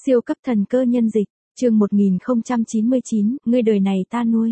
Siêu cấp thần cơ nhân dịch, chương 1099, ngươi đời này ta nuôi.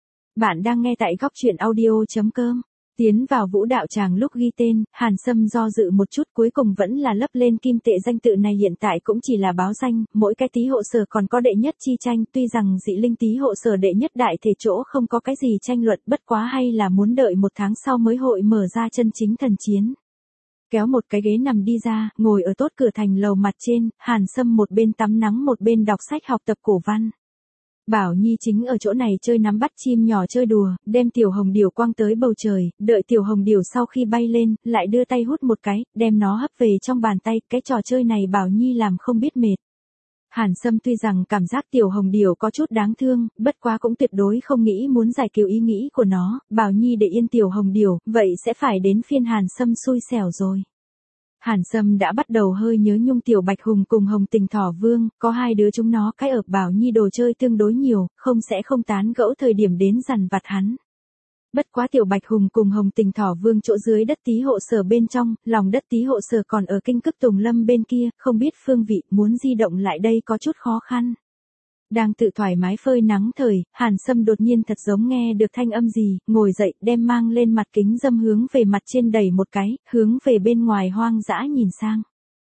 Bạn đang nghe tại góc truyện audio.com. Tiến vào vũ đạo tràng lúc ghi tên, Hàn Sâm do dự một chút cuối cùng vẫn là lấp lên kim tệ danh tự này hiện tại cũng chỉ là báo danh, mỗi cái tý hộ sở còn có đệ nhất chi tranh, tuy rằng dị linh tý hộ sở đệ nhất đại thể chỗ không có cái gì tranh luận bất quá hay là muốn đợi một tháng sau mới hội mở ra chân chính thần chiến. Kéo một cái ghế nằm đi ra, ngồi ở tốt cửa thành lầu mặt trên, Hàn Sâm một bên tắm nắng một bên đọc sách học tập cổ văn. Bảo Nhi chính ở chỗ này chơi nắm bắt chim nhỏ chơi đùa, đem tiểu hồng điểu quăng tới bầu trời, đợi tiểu hồng điểu sau khi bay lên, lại đưa tay hút một cái, đem nó hấp về trong bàn tay, cái trò chơi này Bảo Nhi làm không biết mệt. Hàn Sâm tuy rằng cảm giác tiểu hồng điểu có chút đáng thương, bất quá cũng tuyệt đối không nghĩ muốn giải cứu ý nghĩ của nó, Bảo Nhi để yên tiểu hồng điểu, vậy sẽ phải đến phiên Hàn Sâm xui xẻo rồi. Hàn Sâm đã bắt đầu hơi nhớ nhung tiểu bạch hùng cùng hồng tình thỏ vương, có hai đứa chúng nó cái ở Bảo Nhi đồ chơi tương đối nhiều, không tán gẫu thời điểm đến dằn vặt hắn. Bất quá tiểu bạch hùng cùng hồng tình thỏ vương chỗ dưới đất tý hộ sở bên trong, lòng đất tý hộ sở còn ở kinh cức Tùng Lâm bên kia, không biết phương vị, muốn di động lại đây có chút khó khăn. Đang tự thoải mái phơi nắng thời, Hàn Sâm đột nhiên thật giống nghe được thanh âm gì, ngồi dậy đem mang lên mặt kính dâm hướng về mặt trên đẩy một cái, hướng về bên ngoài hoang dã nhìn sang.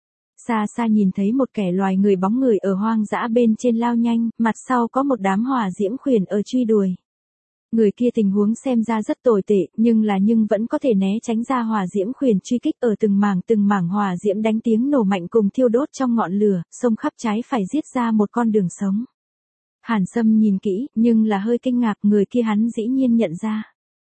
Xa xa nhìn thấy một kẻ loài người bóng người ở hoang dã bên trên lao nhanh, mặt sau có một đám hỏa diễm khuyển ở truy đuổi. Người kia tình huống xem ra rất tồi tệ, nhưng vẫn có thể né tránh ra hỏa diễm khuyển truy kích ở từng mảng hỏa diễm đánh tiếng nổ mạnh cùng thiêu đốt trong ngọn lửa, xông khắp trái phải giết ra một con đường sống. Hàn Sâm nhìn kỹ, nhưng là hơi kinh ngạc, người kia hắn dĩ nhiên nhận ra.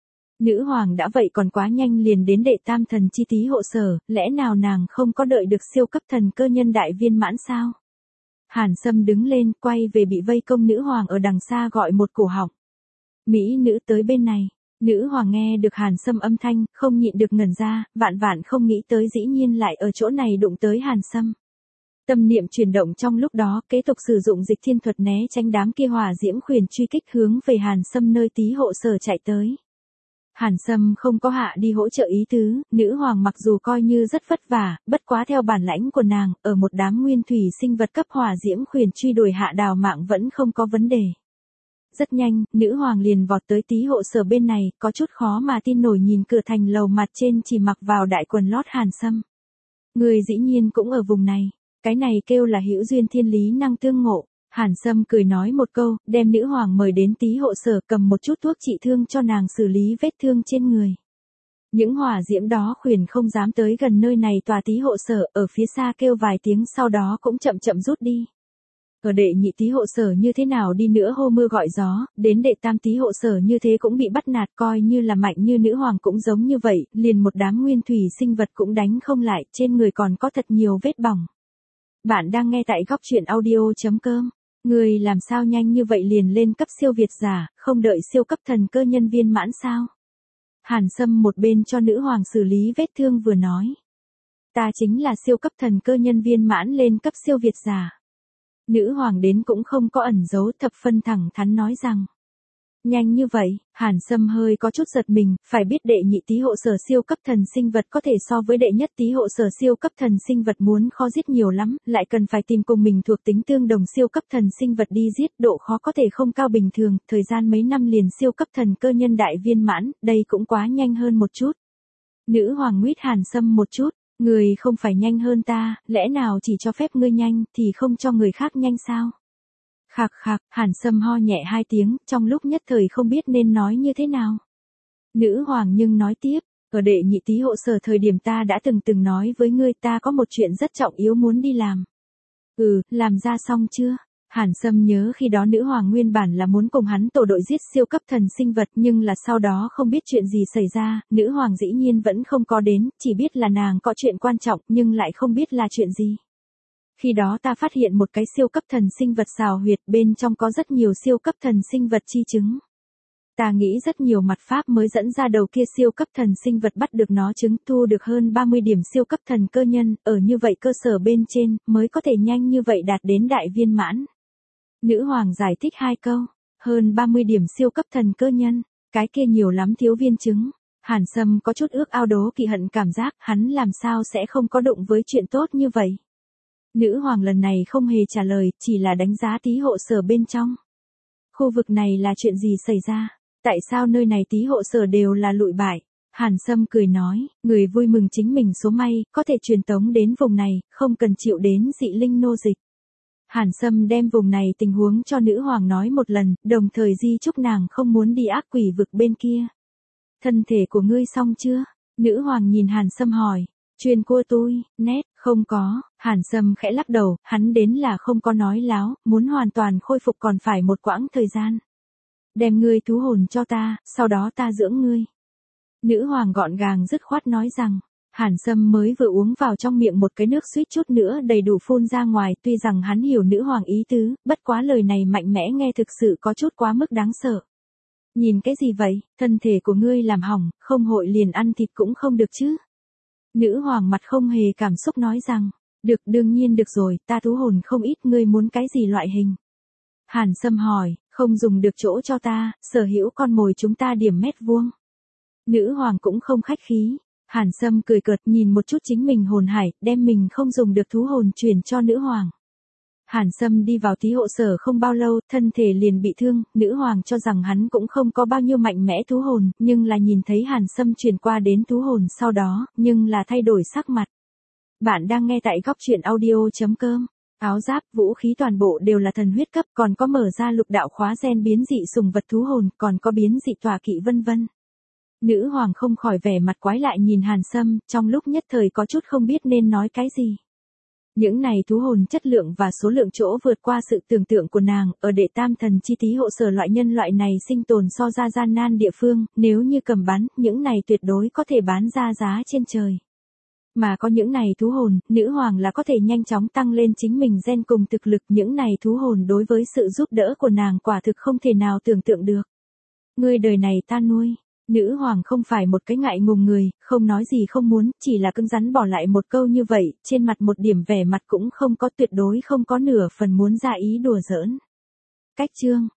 Nữ hoàng đã vậy còn quá nhanh liền đến đệ tam thần chi tý hộ sở, lẽ nào nàng không có đợi được siêu cấp thần cơ nhân đại viên mãn sao? Hàn Sâm đứng lên, quay về bị vây công nữ hoàng ở đằng xa gọi một cổ họng. Mỹ nữ tới bên này. Nữ hoàng nghe được Hàn Sâm âm thanh, không nhịn được ngẩn ra, vạn không nghĩ tới dĩ nhiên lại ở chỗ này đụng tới Hàn Sâm. Tâm niệm chuyển động trong lúc đó, kế tục sử dụng dịch thiên thuật né tránh đám kia hỏa diễm khuyển truy kích hướng về Hàn Sâm nơi tý hộ sở chạy tới. Hàn Sâm không có hạ đi hỗ trợ ý tứ, nữ hoàng mặc dù coi như rất vất vả, bất quá theo bản lãnh của nàng, ở một đám nguyên thủy sinh vật cấp hỏa diễm khuyển truy đuổi hạ đào mạng vẫn không có vấn đề. Rất nhanh, nữ hoàng liền vọt tới tý hộ sở bên này, có chút khó mà tin nổi nhìn cửa thành lầu mặt trên chỉ mặc vào đại quần lót Hàn Sâm. Người dĩ nhiên cũng ở vùng này. Cái này kêu là hữu duyên thiên lý năng tương ngộ. Hàn Sâm cười nói một câu, đem nữ hoàng mời đến tý hộ sở cầm một chút thuốc trị thương cho nàng xử lý vết thương trên người. Những hỏa diễm đó khuyển không dám tới gần nơi này tòa tý hộ sở, ở phía xa kêu vài tiếng sau đó cũng chậm rút đi. Ở đệ nhị tý hộ sở như thế nào đi nữa hô mưa gọi gió, đến đệ tam tý hộ sở như thế cũng bị bắt nạt, coi như là mạnh như nữ hoàng cũng giống như vậy, liền một đám nguyên thủy sinh vật cũng đánh không lại, trên người còn có thật nhiều vết bỏng. Bạn đang nghe tại góc truyện audio.com. Người làm sao nhanh như vậy liền lên cấp siêu việt giả, không đợi siêu cấp thần cơ nhân viên mãn sao? Hàn Sâm một bên cho nữ hoàng xử lý vết thương vừa nói. Ta chính là siêu cấp thần cơ nhân viên mãn lên cấp siêu việt giả. Nữ hoàng đến cũng không có ẩn giấu, thập phân thẳng thắn nói rằng. Nhanh như vậy, Hàn Sâm hơi có chút giật mình, phải biết đệ nhị tý hộ sở siêu cấp thần sinh vật có thể so với đệ nhất tý hộ sở siêu cấp thần sinh vật muốn khó giết nhiều lắm, lại cần phải tìm cùng mình thuộc tính tương đồng siêu cấp thần sinh vật đi giết, độ khó có thể không cao bình thường, thời gian mấy năm liền siêu cấp thần cơ nhân đại viên mãn, đây cũng quá nhanh hơn một chút. Nữ hoàng nguyết Hàn Sâm một chút, người không phải nhanh hơn ta, lẽ nào chỉ cho phép ngươi nhanh thì không cho người khác nhanh sao? Khạc, Hàn Sâm ho nhẹ hai tiếng, trong lúc nhất thời không biết nên nói như thế nào. Nữ hoàng nhưng nói tiếp, ở đệ nhị tý hộ sở thời điểm ta đã từng nói với ngươi ta có một chuyện rất trọng yếu muốn đi làm. Làm ra xong chưa? Hàn Sâm nhớ khi đó nữ hoàng nguyên bản là muốn cùng hắn tổ đội giết siêu cấp thần sinh vật nhưng là sau đó không biết chuyện gì xảy ra, nữ hoàng dĩ nhiên vẫn không có đến, chỉ biết là nàng có chuyện quan trọng nhưng lại không biết là chuyện gì. Khi đó ta phát hiện một cái siêu cấp thần sinh vật xào huyệt bên trong có rất nhiều siêu cấp thần sinh vật chi chứng. Ta nghĩ rất nhiều mặt pháp mới dẫn ra đầu kia siêu cấp thần sinh vật bắt được nó chứng thu được hơn 30 điểm siêu cấp thần cơ nhân, ở như vậy cơ sở bên trên mới có thể nhanh như vậy đạt đến đại viên mãn. Nữ hoàng giải thích hai câu, hơn 30 điểm siêu cấp thần cơ nhân, cái kia nhiều lắm thiếu viên chứng. Hàn Sâm có chút ước ao đố kỵ hận cảm giác hắn làm sao sẽ không có đụng với chuyện tốt như vậy. Nữ hoàng lần này không hề trả lời, chỉ là đánh giá tí hộ sở bên trong. Khu vực này là chuyện gì xảy ra? Tại sao nơi này tí hộ sở đều là lụi bại? Hàn Sâm cười nói, người vui mừng chính mình số may, có thể truyền tống đến vùng này, không cần chịu đến dị linh nô dịch. Hàn Sâm đem vùng này tình huống cho nữ hoàng nói một lần, đồng thời di chúc nàng không muốn đi ác quỷ vực bên kia. Thân thể của ngươi xong chưa? Nữ hoàng nhìn Hàn Sâm hỏi. Chuyên cua tôi, nét, không có. Hàn Sâm khẽ lắc đầu, hắn đến là không có nói láo, muốn hoàn toàn khôi phục còn phải một quãng thời gian. Đem ngươi thú hồn cho ta, sau đó ta dưỡng ngươi. Nữ hoàng gọn gàng dứt khoát nói rằng, Hàn Sâm mới vừa uống vào trong miệng một cái nước suýt chút nữa đầy đủ phun ra ngoài, tuy rằng hắn hiểu nữ hoàng ý tứ, bất quá lời này mạnh mẽ nghe thực sự có chút quá mức đáng sợ. Nhìn cái gì vậy, thân thể của ngươi làm hỏng, không hội liền ăn thịt cũng không được chứ. Nữ hoàng mặt không hề cảm xúc nói rằng, được đương nhiên được rồi, ta thú hồn không ít, ngươi muốn cái gì loại hình. Hàn Sâm hỏi, không dùng được chỗ cho ta, sở hữu con mồi chúng ta điểm mét vuông. Nữ hoàng cũng không khách khí. Hàn Sâm cười cợt nhìn một chút chính mình hồn hải, đem mình không dùng được thú hồn chuyển cho nữ hoàng. Hàn Sâm đi vào tí hộ sở không bao lâu, thân thể liền bị thương, nữ hoàng cho rằng hắn cũng không có bao nhiêu mạnh mẽ thú hồn, nhưng là nhìn thấy Hàn Sâm chuyển qua đến thú hồn sau đó, nhưng là thay đổi sắc mặt. Bạn đang nghe tại góc truyện audio.com. Áo giáp, vũ khí toàn bộ đều là thần huyết cấp, còn có mở ra lục đạo khóa gen biến dị sùng vật thú hồn, còn có biến dị tọa kỵ vân vân. Nữ hoàng không khỏi vẻ mặt quái lại nhìn Hàn Sâm, trong lúc nhất thời có chút không biết nên nói cái gì. Những này thú hồn chất lượng và số lượng chỗ vượt qua sự tưởng tượng của nàng, ở đệ tam thần chi tí hộ sở loại nhân loại này sinh tồn so ra gian nan địa phương, nếu như cầm bán, những này tuyệt đối có thể bán ra giá trên trời. Mà có những này thú hồn, nữ hoàng là có thể nhanh chóng tăng lên chính mình gen cùng thực lực, những này thú hồn đối với sự giúp đỡ của nàng quả thực không thể nào tưởng tượng được. Ngươi đời này ta nuôi. Nữ hoàng không phải một cái ngại ngùng người, không nói gì không muốn, chỉ là cứng rắn bỏ lại một câu như vậy, trên mặt một điểm vẻ mặt cũng không có, tuyệt đối không có nửa phần muốn ra ý đùa giỡn. Cách chương